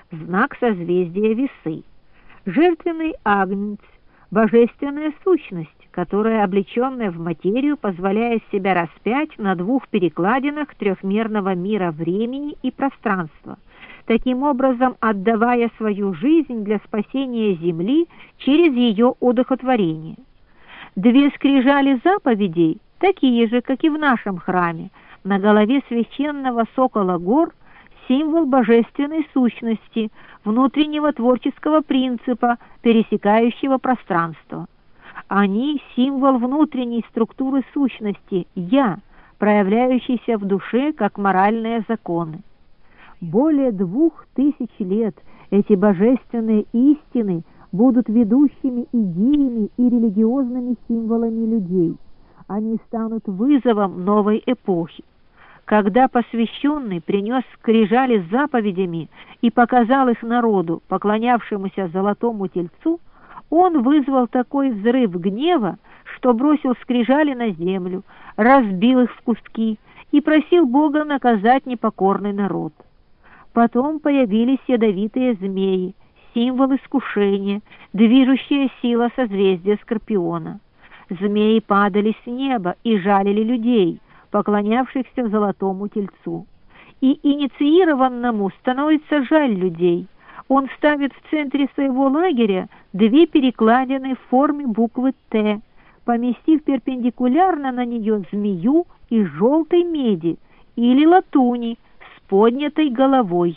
знак созвездия Весы, жертвенный агнец, божественная сущность, которая, облеченная в материю, позволяет себя распять на двух перекладинах трехмерного мира времени и пространства, таким образом отдавая свою жизнь для спасения Земли через ее одухотворение. Две скрижали заповедей, такие же, как и в нашем храме, на голове священного сокола гор, символ божественной сущности, внутреннего творческого принципа, пересекающего пространство. Они – символ внутренней структуры сущности «Я», проявляющейся в душе как моральные законы. Более 2000 лет эти божественные истины будут ведущими идеями и религиозными символами людей. Они станут вызовом новой эпохи. Когда посвященный принес скрижали с заповедями и показал их народу, поклонявшемуся золотому тельцу, он вызвал такой взрыв гнева, что бросил скрижали на землю, разбил их в куски и просил Бога наказать непокорный народ. Потом появились ядовитые змеи, символ искушения, движущая сила созвездия Скорпиона. Змеи падали с неба и жалили людей, поклонявшихся золотому тельцу. И инициированному становится жаль людей. Он ставит в центре своего лагеря две перекладины в форме буквы «Т», поместив перпендикулярно на нее змею из желтой меди или латуни с поднятой головой.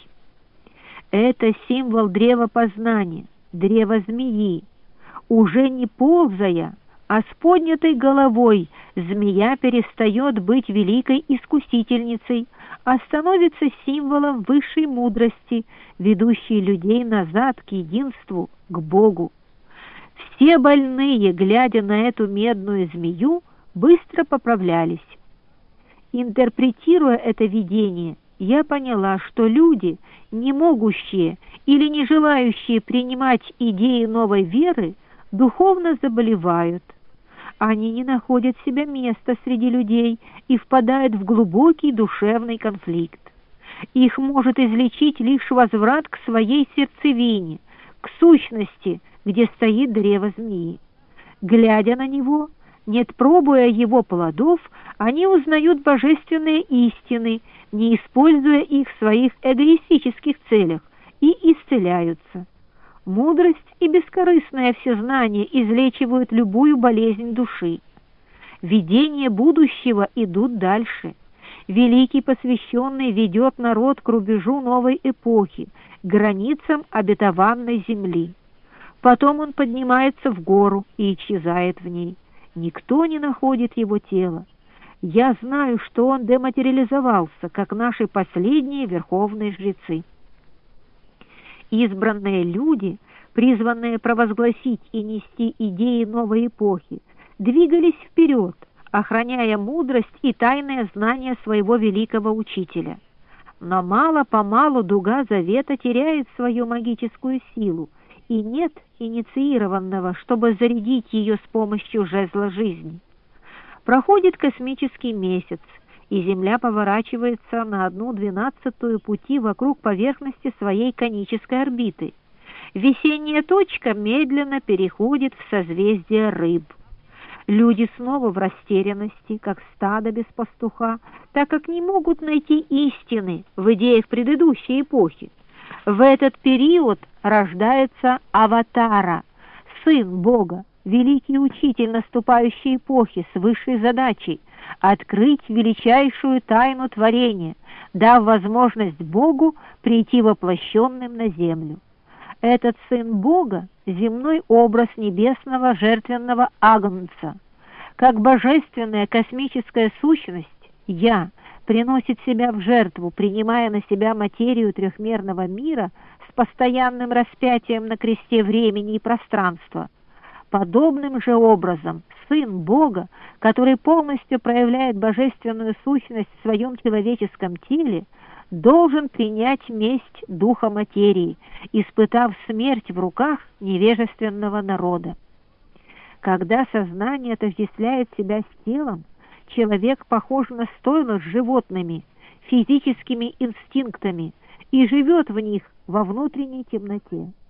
Это символ древа познания, древа змеи. Уже не ползая, а с поднятой головой змея перестает быть великой искусительницей, а становится символом высшей мудрости, ведущей людей назад к единству, к Богу. Все больные, глядя на эту медную змею, быстро поправлялись. Интерпретируя это видение, я поняла, что люди, не могущие или не желающие принимать идеи новой веры, духовно заболевают. Они не находят себе места среди людей и впадают в глубокий душевный конфликт. Их может излечить лишь возврат к своей сердцевине, к сущности, где стоит древо змеи. Глядя на него, не пробуя его плодов, они узнают божественные истины, не используя их в своих эгоистических целях, и исцеляются. Мудрость и бескорыстное всезнание излечивают любую болезнь души. Видения будущего идут дальше. Великий посвященный ведет народ к рубежу новой эпохи, к границам обетованной земли. Потом он поднимается в гору и исчезает в ней. Никто не находит его тело. Я знаю, что он дематериализовался, как наши последние верховные жрецы. Избранные люди, призванные провозгласить и нести идеи новой эпохи, двигались вперед, охраняя мудрость и тайное знание своего великого учителя. Но мало-помалу дуга завета теряет свою магическую силу, и нет инициированного, чтобы зарядить ее с помощью жезла жизни. Проходит космический месяц, и Земля поворачивается на 1/12 пути вокруг поверхности своей конической орбиты. Весенняя точка медленно переходит в созвездие Рыб. Люди снова в растерянности, как стадо без пастуха, так как не могут найти истины в идеях предыдущей эпохи. В этот период рождается Аватара, сын Бога, великий учитель наступающей эпохи с высшей задачей открыть величайшую тайну творения, дав возможность Богу прийти воплощенным на землю. Этот сын Бога – земной образ небесного жертвенного агнца. Как божественная космическая сущность, «Я» приносит себя в жертву, принимая на себя материю трехмерного мира с постоянным распятием на кресте времени и пространства. Подобным же образом Сын Бога, который полностью проявляет божественную сущность в своем человеческом теле, должен принять месть духа материи, испытав смерть в руках невежественного народа. Когда сознание отождествляет себя с телом, человек похож на стойло с животными, физическими инстинктами, и живет в них во внутренней темноте.